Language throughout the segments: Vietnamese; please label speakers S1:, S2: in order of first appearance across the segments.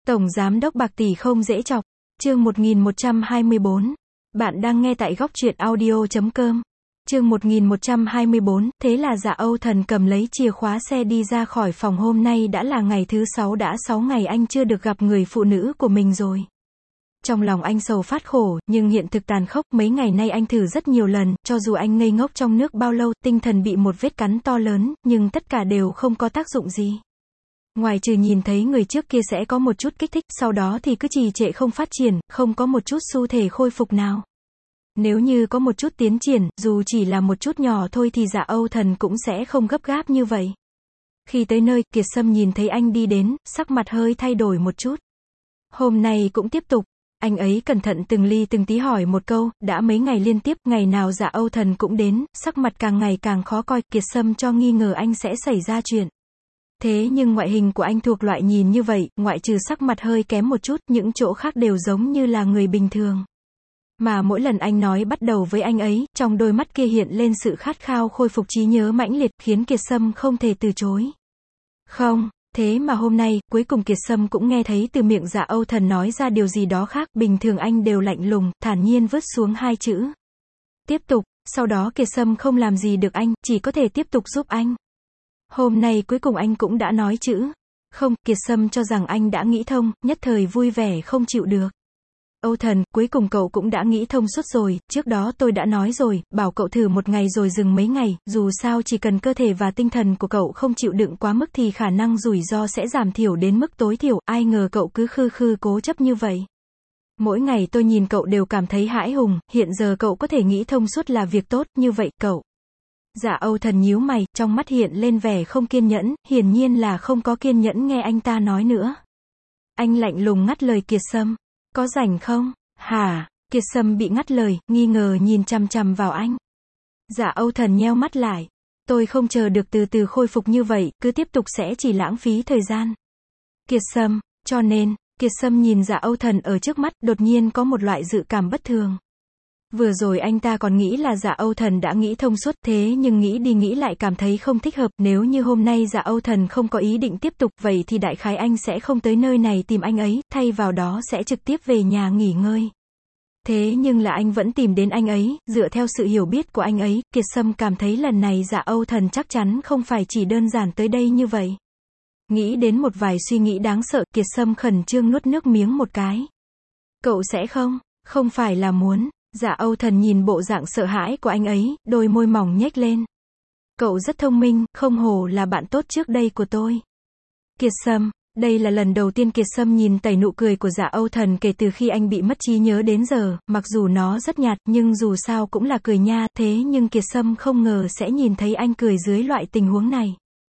S1: Tổng Giám đốc bạc tỷ không dễ chọc. Chương 1124. Bạn đang nghe tại góc truyện audio.com. Chương 1124, thế là Dạ Âu Thần cầm lấy chìa khóa xe đi ra khỏi phòng. Hôm nay đã là ngày thứ 6, đã 6 ngày anh chưa được gặp người phụ nữ của mình rồi. Trong lòng anh sầu phát khổ, nhưng hiện thực tàn khốc, mấy ngày nay anh thử rất nhiều lần, cho dù anh ngây ngốc trong nước bao lâu, tinh thần bị một vết cắn to lớn, nhưng tất cả đều không có tác dụng gì. Ngoài trừ nhìn thấy người trước kia sẽ có một chút kích thích, sau đó thì cứ trì trệ không phát triển, không có một chút xu thể khôi phục nào. Nếu như có một chút tiến triển, dù chỉ là một chút nhỏ thôi thì Dạ Âu Thần cũng sẽ không gấp gáp như vậy. Khi tới nơi, Kiệt Sâm nhìn thấy anh đi đến, sắc mặt hơi thay đổi một chút. Hôm nay cũng tiếp tục. Anh ấy cẩn thận từng ly từng tí hỏi một câu, đã mấy ngày liên tiếp, ngày nào Dạ Âu Thần cũng đến, sắc mặt càng ngày càng khó coi, Kiệt Sâm cho nghi ngờ anh sẽ xảy ra chuyện. Thế nhưng ngoại hình của anh thuộc loại nhìn như vậy, ngoại trừ sắc mặt hơi kém một chút, những chỗ khác đều giống như là người bình thường. Mà mỗi lần anh nói bắt đầu với anh ấy, trong đôi mắt kia hiện lên sự khát khao khôi phục trí nhớ mãnh liệt, khiến Kiệt Sâm không thể từ chối. Không, thế mà hôm nay, cuối cùng Kiệt Sâm cũng nghe thấy từ miệng Dạ Âu Thần nói ra điều gì đó khác, bình thường anh đều lạnh lùng, thản nhiên vứt xuống hai chữ. Tiếp tục, sau đó Kiệt Sâm không làm gì được anh, chỉ có thể tiếp tục giúp anh. Hôm nay cuối cùng anh cũng đã nói chữ. Không, Kiệt Sâm cho rằng anh đã nghĩ thông, nhất thời vui vẻ không chịu được. Âu Thần, cuối cùng cậu cũng đã nghĩ thông suốt rồi, trước đó tôi đã nói rồi, bảo cậu thử một ngày rồi dừng mấy ngày, dù sao chỉ cần cơ thể và tinh thần của cậu không chịu đựng quá mức thì khả năng rủi ro sẽ giảm thiểu đến mức tối thiểu, ai ngờ cậu cứ khư khư cố chấp như vậy. Mỗi ngày tôi nhìn cậu đều cảm thấy hãi hùng, hiện giờ cậu có thể nghĩ thông suốt là việc tốt, như vậy cậu. Dạ Âu Thần nhíu mày, trong mắt hiện lên vẻ không kiên nhẫn, hiển nhiên là không có kiên nhẫn nghe anh ta nói nữa. Anh lạnh lùng ngắt lời Kiệt Sâm. Có rảnh không? Hả? Kiệt Sâm bị ngắt lời, nghi ngờ nhìn chằm chằm vào anh. Dạ Âu Thần nheo mắt lại. Tôi không chờ được từ từ khôi phục như vậy, cứ tiếp tục sẽ chỉ lãng phí thời gian. Kiệt Sâm, cho nên, Kiệt Sâm nhìn Dạ Âu Thần ở trước mắt, đột nhiên có một loại dự cảm bất thường. Vừa rồi anh ta còn nghĩ là Dạ Âu Thần đã nghĩ thông suốt, thế nhưng nghĩ đi nghĩ lại cảm thấy không thích hợp, nếu như hôm nay Dạ Âu Thần không có ý định tiếp tục, vậy thì đại khái anh sẽ không tới nơi này tìm anh ấy, thay vào đó sẽ trực tiếp về nhà nghỉ ngơi. Thế nhưng là anh vẫn tìm đến anh ấy, dựa theo sự hiểu biết của anh ấy, Kiệt Sâm cảm thấy lần này Dạ Âu Thần chắc chắn không phải chỉ đơn giản tới đây như vậy. Nghĩ đến một vài suy nghĩ đáng sợ, Kiệt Sâm khẩn trương nuốt nước miếng một cái. Cậu sẽ không phải là muốn. Dạ Âu Thần nhìn bộ dạng sợ hãi của anh ấy, đôi môi mỏng nhếch lên. Cậu rất thông minh, không hổ là bạn tốt trước đây của tôi. Kiệt Sâm, đây là lần đầu tiên Kiệt Sâm nhìn tẩy nụ cười của Dạ Âu Thần kể từ khi anh bị mất trí nhớ đến giờ, mặc dù nó rất nhạt, nhưng dù sao cũng là cười nha, thế nhưng Kiệt Sâm không ngờ sẽ nhìn thấy anh cười dưới loại tình huống này.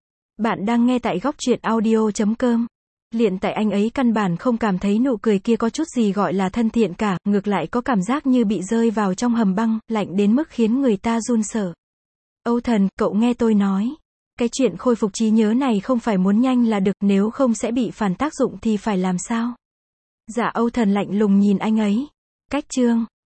S1: Bạn đang nghe tại góc truyện audio.com. Hiện tại anh ấy căn bản không cảm thấy nụ cười kia có chút gì gọi là thân thiện cả, ngược lại có cảm giác như bị rơi vào trong hầm băng, lạnh đến mức khiến người ta run sợ. Âu Thần, cậu nghe tôi nói. Cái chuyện khôi phục trí nhớ này không phải muốn nhanh là được, nếu không sẽ bị phản tác dụng thì phải làm sao? Dạ Âu Thần lạnh lùng nhìn anh ấy. Cách chương